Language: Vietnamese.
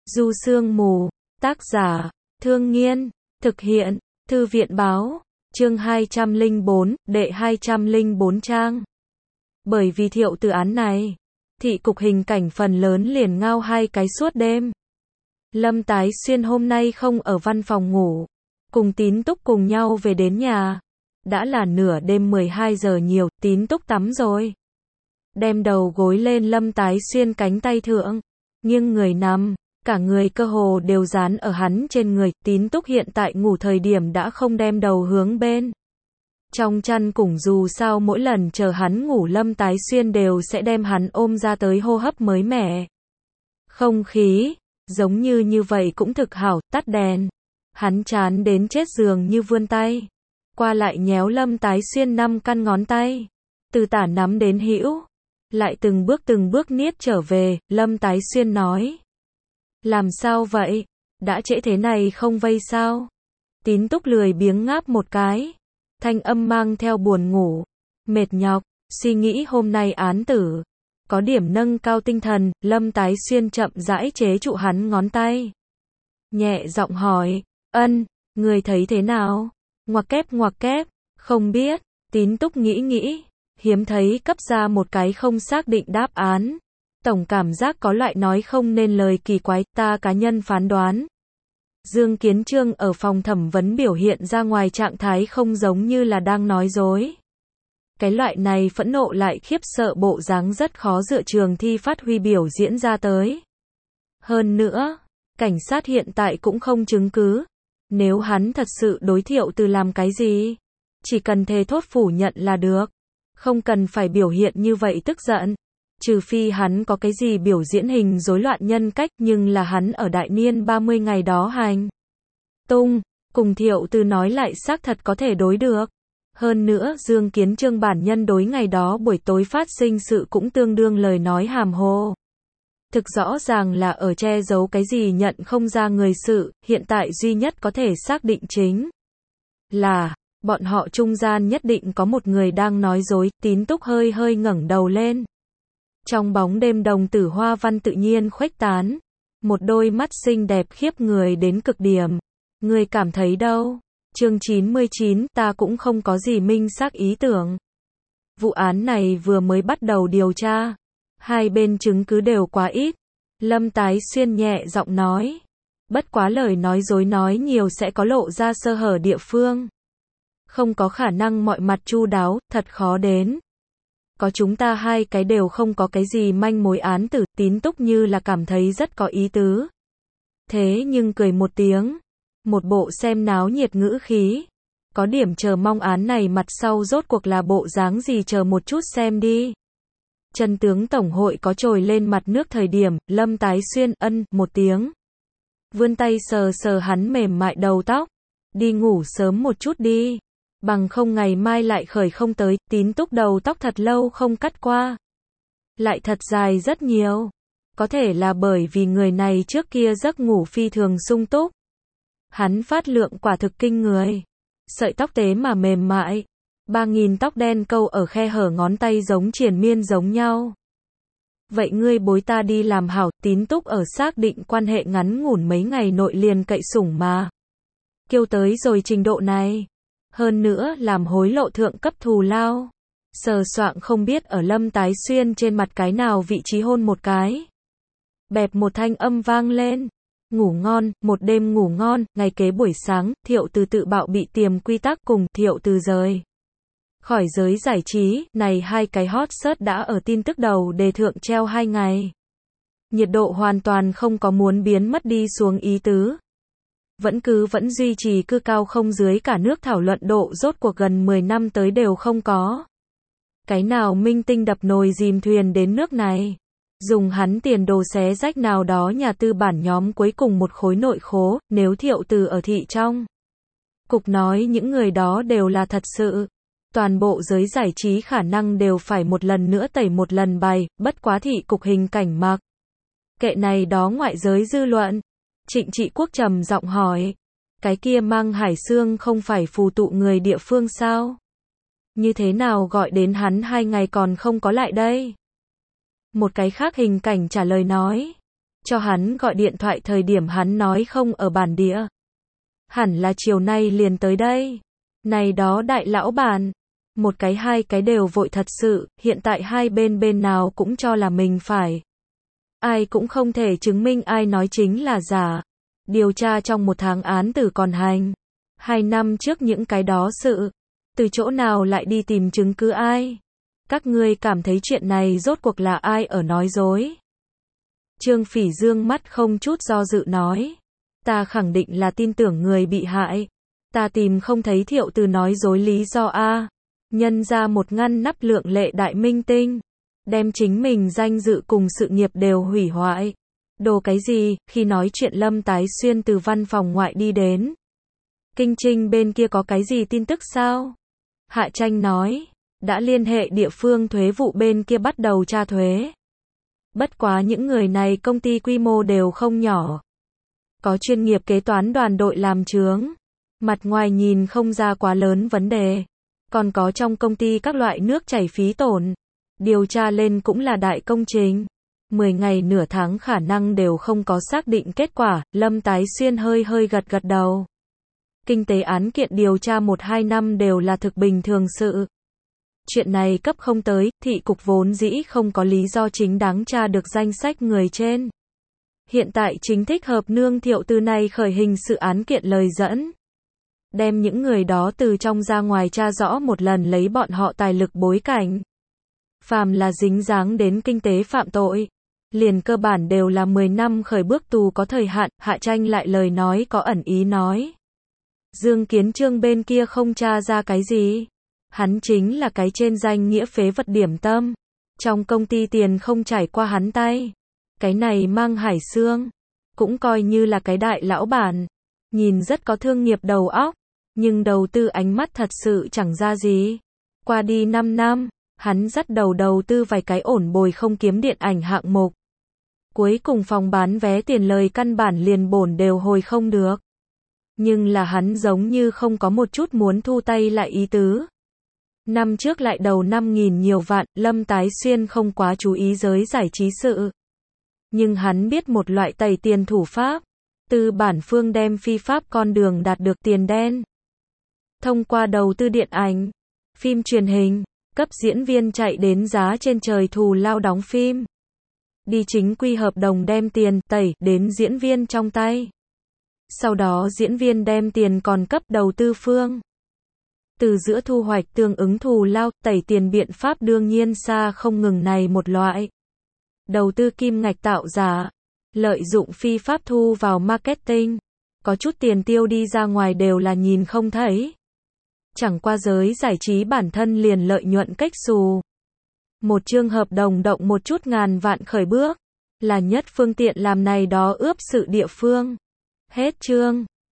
Du Sương Mù, tác giả, Thương Nghiên, thực hiện, Thư viện báo, chương 204, đệ 204 trang. Bởi vì Thiệu Từ án này, thị cục hình cảnh phần lớn liền ngao hai cái suốt đêm. Lâm Tái Xuyên hôm nay không ở văn phòng ngủ, cùng Tín Túc cùng nhau về đến nhà. Đã là nửa đêm 12 giờ nhiều, Tín Túc tắm rồi. Đem đầu gối lên Lâm Tái Xuyên cánh tay thượng, nghiêng người nằm, cả người cơ hồ đều dán ở hắn trên người. Tín Túc hiện tại ngủ thời điểm đã không đem đầu hướng bên trong chăn cùng, dù sao mỗi lần chờ hắn ngủ Lâm Tái Xuyên đều sẽ đem hắn ôm ra tới hô hấp mới mẻ. Không khí, giống như vậy cũng thực hảo. Tắt đèn, hắn chán đến chết giường như vươn tay qua lại nhéo Lâm Tái Xuyên 5 căn ngón tay, từ tả nắm đến hữu, lại từng bước niết trở về. Lâm Tái Xuyên nói: làm sao vậy? Đã trễ thế này không vây sao? Tín Túc lười biếng ngáp một cái, thanh âm mang theo buồn ngủ, mệt nhọc, suy nghĩ hôm nay án tử, có điểm nâng cao tinh thần. Lâm Tái Xuyên chậm rãi chế trụ hắn ngón tay, nhẹ giọng hỏi: ân, người thấy thế nào? Ngoặc kép, không biết. Tín Túc nghĩ, hiếm thấy cấp ra một cái không xác định đáp án. Tổng cảm giác có loại nói không nên lời kỳ quái. Ta cá nhân phán đoán, Dương Kiến Trương ở phòng thẩm vấn biểu hiện ra ngoài trạng thái không giống như là đang nói dối. Cái loại này phẫn nộ lại khiếp sợ bộ dáng rất khó dựa trường thi phát huy biểu diễn ra tới. Hơn nữa, cảnh sát hiện tại cũng không chứng cứ. Nếu hắn thật sự đối Thiệu Từ làm cái gì, chỉ cần thề thốt phủ nhận là được, không cần phải biểu hiện như vậy tức giận. Trừ phi hắn có cái gì biểu diễn hình rối loạn nhân cách, nhưng là hắn ở đại niên 30 ngày đó hành tung, cùng Thiệu Từ nói lại xác thật có thể đối được. Hơn nữa, Dương Kiến Trương bản nhân đối ngày đó buổi tối phát sinh sự cũng tương đương lời nói hàm hồ. Thực rõ ràng là ở che giấu cái gì nhận không ra người sự. Hiện tại duy nhất có thể xác định chính là bọn họ trung gian nhất định có một người đang nói dối. Tín Túc hơi ngẩng đầu lên. Trong bóng đêm đồng tử hoa văn tự nhiên khuếch tán, một đôi mắt xinh đẹp khiếp người đến cực điểm. Người cảm thấy đâu? Chương 99, ta cũng không có gì minh xác ý tưởng. Vụ án này vừa mới bắt đầu điều tra, hai bên chứng cứ đều quá ít. Lâm Tái Xuyên nhẹ giọng nói, bất quá lời nói dối nói nhiều sẽ có lộ ra sơ hở địa phương. Không có khả năng mọi mặt chu đáo, thật khó đến. Có chúng ta hai cái đều không có cái gì manh mối án tử. Tín Túc như là cảm thấy rất có ý tứ. Thế nhưng cười một tiếng, một bộ xem náo nhiệt ngữ khí. Có điểm chờ mong án này mặt sau rốt cuộc là bộ dáng gì, chờ một chút xem đi. Chân tướng tổng hội có trồi lên mặt nước thời điểm. Lâm Tái Xuyên ân một tiếng, vươn tay sờ hắn mềm mại đầu tóc. Đi ngủ sớm một chút đi, bằng không ngày mai lại khởi không tới. Tín Túc đầu tóc thật lâu không cắt qua, lại thật dài rất nhiều. Có thể là bởi vì người này trước kia giấc ngủ phi thường sung túc. Hắn phát lượng quả thực kinh người. Sợi tóc tế mà mềm mại, 3000 tóc đen câu ở khe hở ngón tay giống triền miên giống nhau. Vậy ngươi bối ta đi làm hảo. Tín Túc ở xác định quan hệ ngắn ngủn mấy ngày nội liền cậy sủng mà kêu tới rồi trình độ này. Hơn nữa làm hối lộ thượng cấp thù lao. Sờ soạng không biết ở Lâm Tái Xuyên trên mặt cái nào vị trí hôn một cái. Bẹp một thanh âm vang lên. Ngủ ngon, một đêm ngủ ngon. Ngày kế buổi sáng, Thiệu Từ tự bạo bị tiềm quy tắc cùng Thiệu Từ rời khỏi giới giải trí. Này hai cái hot search đã ở tin tức đầu đề thượng treo 2 ngày. Nhiệt độ hoàn toàn không có muốn biến mất đi xuống ý tứ. Vẫn duy trì cư cao không dưới. Cả nước thảo luận độ rốt cuộc gần 10 năm tới đều không có cái nào minh tinh đập nồi dìm thuyền đến nước này. Dùng hắn tiền đồ xé rách nào đó nhà tư bản nhóm cuối cùng một khối nội khố. Nếu Thiệu Từ ở thị trong cục nói những người đó đều là thật sự, toàn bộ giới giải trí khả năng đều phải một lần nữa tẩy một lần bài. Bất quá thị cục hình cảnh mặc kệ này đó ngoại giới dư luận. Trịnh Trị Quốc trầm giọng hỏi, cái kia Mang Hải Sương không phải phù tụ người địa phương sao? Như thế nào gọi đến hắn 2 ngày còn không có lại đây? Một cái khác hình cảnh trả lời nói, cho hắn gọi điện thoại thời điểm hắn nói không ở bản địa. Hẳn là chiều nay liền tới đây. Này đó đại lão bản, một cái hai cái đều vội thật sự, hiện tại hai bên nào cũng cho là mình phải. Ai cũng không thể chứng minh ai nói chính là giả. Điều tra trong 1 tháng án tử còn hành. 2 năm trước những cái đó sự. Từ chỗ nào lại đi tìm chứng cứ ai? Các ngươi cảm thấy chuyện này rốt cuộc là ai ở nói dối? Trương Phỉ dương mắt không chút do dự nói. Ta khẳng định là tin tưởng người bị hại. Ta tìm không thấy Thiệu Từ nói dối lý do a. Nhân ra một ngăn nắp lượng lệ đại minh tinh. Đem chính mình danh dự cùng sự nghiệp đều hủy hoại. Đồ cái gì, khi nói chuyện Lâm Tái Xuyên từ văn phòng ngoại đi đến. Kinh Trinh bên kia có cái gì tin tức sao? Hạ Tranh nói, đã liên hệ địa phương thuế vụ bên kia bắt đầu tra thuế. Bất quá những người này công ty quy mô đều không nhỏ. Có chuyên nghiệp kế toán đoàn đội làm chướng. Mặt ngoài nhìn không ra quá lớn vấn đề. Còn có trong công ty các loại nước chảy phí tổn. Điều tra lên cũng là đại công trình. 10 ngày nửa tháng khả năng đều không có xác định kết quả. Lâm Tái Xuyên hơi gật đầu. Kinh tế án kiện điều tra 1-2 năm đều là thực bình thường sự. Chuyện này cấp không tới, thị cục vốn dĩ không có lý do chính đáng tra được danh sách người trên. Hiện tại chính thích hợp nương Thiệu Từ này khởi hình sự án kiện lời dẫn. Đem những người đó từ trong ra ngoài tra rõ một lần, lấy bọn họ tài lực bối cảnh. Phàm là dính dáng đến kinh tế phạm tội, liền cơ bản đều là 10 năm khởi bước tù có thời hạn. Hạ Tranh lại lời nói có ẩn ý nói. Dương Kiến Trương bên kia không tra ra cái gì. Hắn chính là cái trên danh nghĩa phế vật điểm tâm. Trong công ty tiền không trải qua hắn tay. Cái này Mang Hải Xương cũng coi như là cái đại lão bản. Nhìn rất có thương nghiệp đầu óc. Nhưng đầu tư ánh mắt thật sự chẳng ra gì. Qua đi 5 năm, hắn dắt đầu tư vài cái ổn bồi không kiếm điện ảnh hạng mục. Cuối cùng phòng bán vé tiền lời căn bản liền bổn đều hồi không được. Nhưng là hắn giống như không có một chút muốn thu tay lại ý tứ. Năm trước lại đầu 5.000 nhiều vạn, Lâm Tái Xuyên không quá chú ý giới giải trí sự. Nhưng hắn biết một loại tẩy tiền thủ pháp. Tư bản phương đem phi pháp con đường đạt được tiền đen. Thông qua đầu tư điện ảnh, phim truyền hình, cấp diễn viên chạy đến giá trên trời thù lao đóng phim. Đi chính quy hợp đồng đem tiền tẩy đến diễn viên trong tay. Sau đó diễn viên đem tiền còn cấp đầu tư phương. Từ giữa thu hoạch tương ứng thù lao, tẩy tiền biện pháp đương nhiên xa không ngừng này một loại. Đầu tư kim ngạch tạo giả, lợi dụng phi pháp thu vào marketing. Có chút tiền tiêu đi ra ngoài đều là nhìn không thấy. Chẳng qua giới giải trí bản thân liền lợi nhuận cách xù. Một chương hợp đồng động một chút ngàn vạn khởi bước. Là nhất phương tiện làm này đó ướp sự địa phương. Hết chương.